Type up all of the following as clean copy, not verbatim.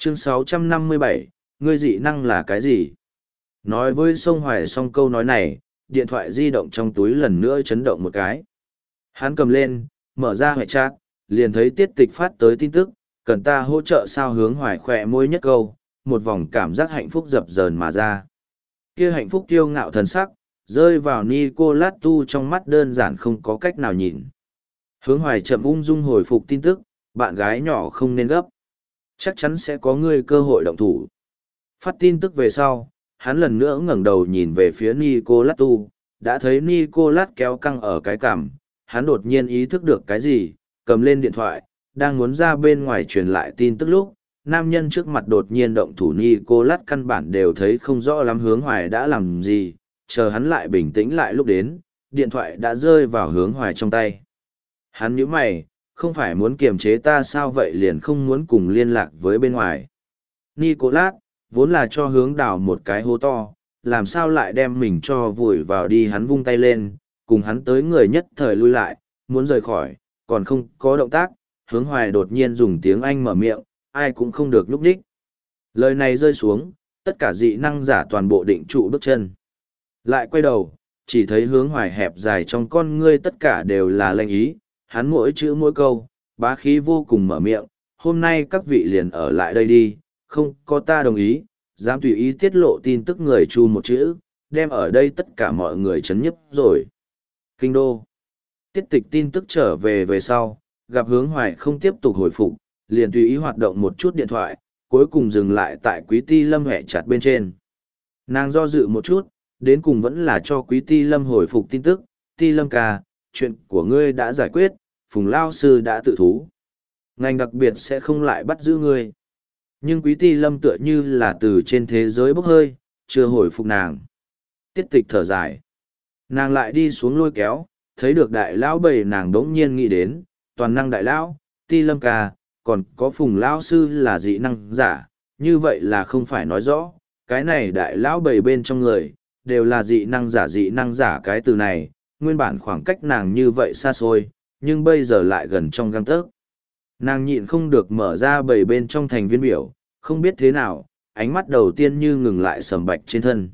Chương 657, ngươi dị năng là cái gì? Nói với Sông Hoài xong câu nói này, điện thoại di động trong túi lần nữa chấn động một cái. Hắn cầm lên, mở ra hệ chat, liền thấy Tiết Tịch phát tới tin tức, cần ta hỗ trợ sao hướng Hoài khỏe môi nhất câu, một vòng cảm giác hạnh phúc dập dờn mà ra. Kia hạnh phúc kiêu ngạo thần sắc, rơi vào Nicolas Tu trong mắt đơn giản không có cách nào nhìn. Hướng Hoài chậm ung dung hồi phục tin tức, bạn gái nhỏ không nên gấp. Chắc chắn sẽ có ngươi cơ hội động thủ. Phát tin tức về sau, hắn lần nữa ngẩng đầu nhìn về phía Nicolas Tu, đã thấy Nicolas kéo căng ở cái cằm, hắn đột nhiên ý thức được cái gì, cầm lên điện thoại, đang muốn ra bên ngoài truyền lại tin tức lúc, nam nhân trước mặt đột nhiên động thủ Nicolas căn bản đều thấy không rõ lắm Hướng Hoài đã làm gì, chờ hắn lại bình tĩnh lại lúc đến, điện thoại đã rơi vào Hướng Hoài trong tay. Hắn nhíu mày, không phải muốn kiềm chế ta sao vậy liền không muốn cùng liên lạc với bên ngoài. Nicolas, vốn là cho Hướng đào một cái hố to, làm sao lại đem mình cho vùi vào đi hắn vung tay lên, cùng hắn tới người nhất thời lui lại, muốn rời khỏi, còn không có động tác, Hướng Hoài đột nhiên dùng tiếng Anh mở miệng, ai cũng không được lúc đích. Lời này rơi xuống, tất cả dị năng giả toàn bộ định trụ bước chân. Lại quay đầu, chỉ thấy Hướng Hoài hẹp dài trong con ngươi tất cả đều là lệnh ý, hắn mỗi chữ mỗi câu, bá khí vô cùng mở miệng, hôm nay các vị liền ở lại đây đi, không có ta đồng ý, dám tùy ý tiết lộ tin tức người chu một chữ, đem ở đây tất cả mọi người chấn nhấp rồi. Kinh đô. Tiết Tịch tin tức trở về sau, gặp Hướng Hoài không tiếp tục hồi phục, liền tùy ý hoạt động một chút điện thoại, cuối cùng dừng lại tại Quý Ti Lâm hẹ chặt bên trên. Nàng do dự một chút, đến cùng vẫn là cho Quý Ti Lâm hồi phục tin tức, Ti Lâm ca, chuyện của ngươi đã giải quyết, Phùng Lao Sư đã tự thú. Ngành đặc biệt sẽ không lại bắt giữ ngươi. Nhưng Quý Ti Lâm tựa như là từ trên thế giới bốc hơi, chưa hồi phục nàng. Tiết Tịch thở dài. Nàng lại đi xuống lôi kéo, thấy được đại lão bầy nàng đống nhiên nghĩ đến, toàn năng đại lão, Ti Lâm ca, còn có Phùng Lao Sư là dị năng giả, như vậy là không phải nói rõ, cái này đại lão bầy bên trong người, đều là dị năng giả cái từ này, nguyên bản khoảng cách nàng như vậy xa xôi, nhưng bây giờ lại gần trong gang tấc. Nàng nhịn không được mở ra bầy bên trong thành viên biểu, không biết thế nào, ánh mắt đầu tiên như ngừng lại Sầm Bạch trên thân.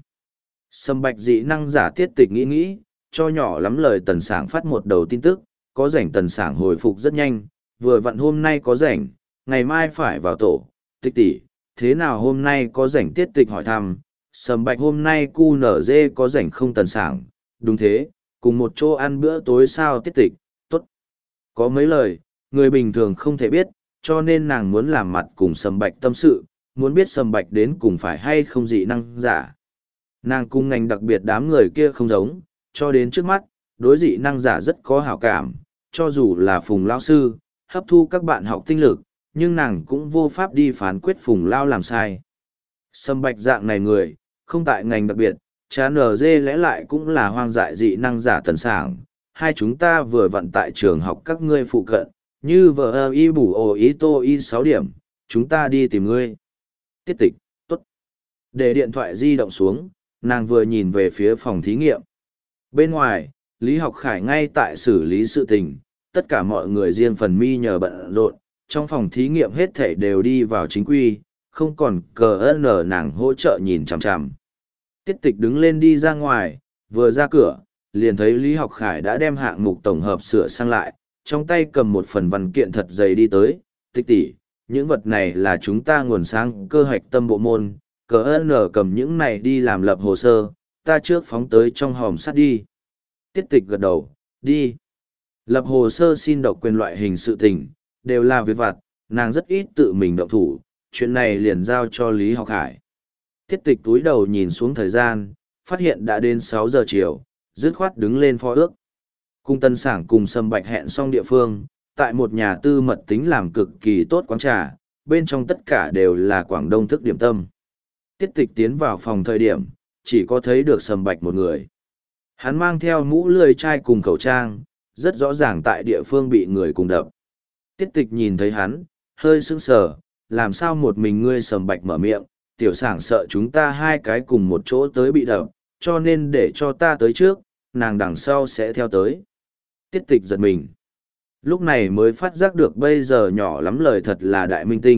Sầm Bạch dị năng giả Tiết Tịch nghĩ, cho nhỏ lắm lời Tần Sảng phát một đầu tin tức, có rảnh Tần Sảng hồi phục rất nhanh, vừa vặn hôm nay có rảnh, ngày mai phải vào tổ, Tịch tỷ, thế nào hôm nay có rảnh? Tiết Tịch hỏi thăm, Sầm Bạch hôm nay cu nở dê có rảnh không? Tần Sảng, đúng thế, cùng một chỗ ăn bữa tối sao? Tiết Tịch, tốt. Có mấy lời, người bình thường không thể biết, cho nên nàng muốn làm mặt cùng Sầm Bạch tâm sự, muốn biết Sầm Bạch đến cùng phải hay không dị năng giả. Nàng cùng ngành đặc biệt đám người kia không giống, cho đến trước mắt, đối dị năng giả rất có hảo cảm, cho dù là Phùng Lao Sư, hấp thu các bạn học tinh lực, nhưng nàng cũng vô pháp đi phán quyết Phùng Lao làm sai. Sầm Bạch dạng này người, không tại ngành đặc biệt, chán ở dê lẽ lại cũng là hoang dại dị năng giả Tần Sảng. Hai chúng ta vừa vặn tại trường học các ngươi phụ cận, như vợ y bù ồ ý tô y 6 điểm, chúng ta đi tìm ngươi. Tiết Tịch, tốt. Để điện thoại di động xuống, nàng vừa nhìn về phía phòng thí nghiệm. Bên ngoài, Lý Học Khải ngay tại xử lý sự tình, tất cả mọi người riêng phần mi nhờ bận rộn, trong phòng thí nghiệm hết thể đều đi vào chính quy, không còn cờ ơn nàng hỗ trợ nhìn chằm chằm. Tiết Tịch đứng lên đi ra ngoài, vừa ra cửa, liền thấy Lý Học Khải đã đem hạng mục tổng hợp sửa sang lại, trong tay cầm một phần văn kiện thật dày đi tới. Tịch tỷ, những vật này là chúng ta nguồn sáng cơ hoạch tâm bộ môn, cờ ơn cầm những này đi làm lập hồ sơ, ta trước phóng tới trong hòm sắt đi. Tiết Tịch gật đầu, đi. Lập hồ sơ xin độc quyền loại hình sự tình, đều là việc vặt, nàng rất ít tự mình động thủ, chuyện này liền giao cho Lý Học Khải. Tiết Tịch túi đầu nhìn xuống thời gian, phát hiện đã đến 6 giờ chiều, dứt khoát đứng lên phó ước. Cùng Tần Sảng cùng Sầm Bạch hẹn xong địa phương, tại một nhà tư mật tính làm cực kỳ tốt quán trà, bên trong tất cả đều là Quảng Đông thức điểm tâm. Tiết Tịch tiến vào phòng thời điểm, chỉ có thấy được Sầm Bạch một người. Hắn mang theo mũ lưỡi chai cùng khẩu trang, rất rõ ràng tại địa phương bị người cùng đập. Tiết Tịch nhìn thấy hắn, hơi sững sờ, làm sao một mình ngươi? Sầm Bạch mở miệng, tiểu Sảng sợ chúng ta hai cái cùng một chỗ tới bị đập, cho nên để cho ta tới trước, nàng đằng sau sẽ theo tới. Tiết Tịch giật mình. Lúc này mới phát giác được bây giờ nhỏ lắm lời thật là đại minh tinh,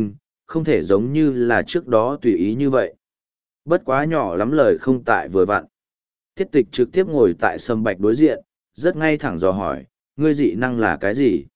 không thể giống như là trước đó tùy ý như vậy. Bất quá nhỏ lắm lời không tại vừa vặn. Tiết tịch trực tiếp ngồi tại sâm bạch đối diện, rất ngay thẳng dò hỏi, ngươi dị năng là cái gì?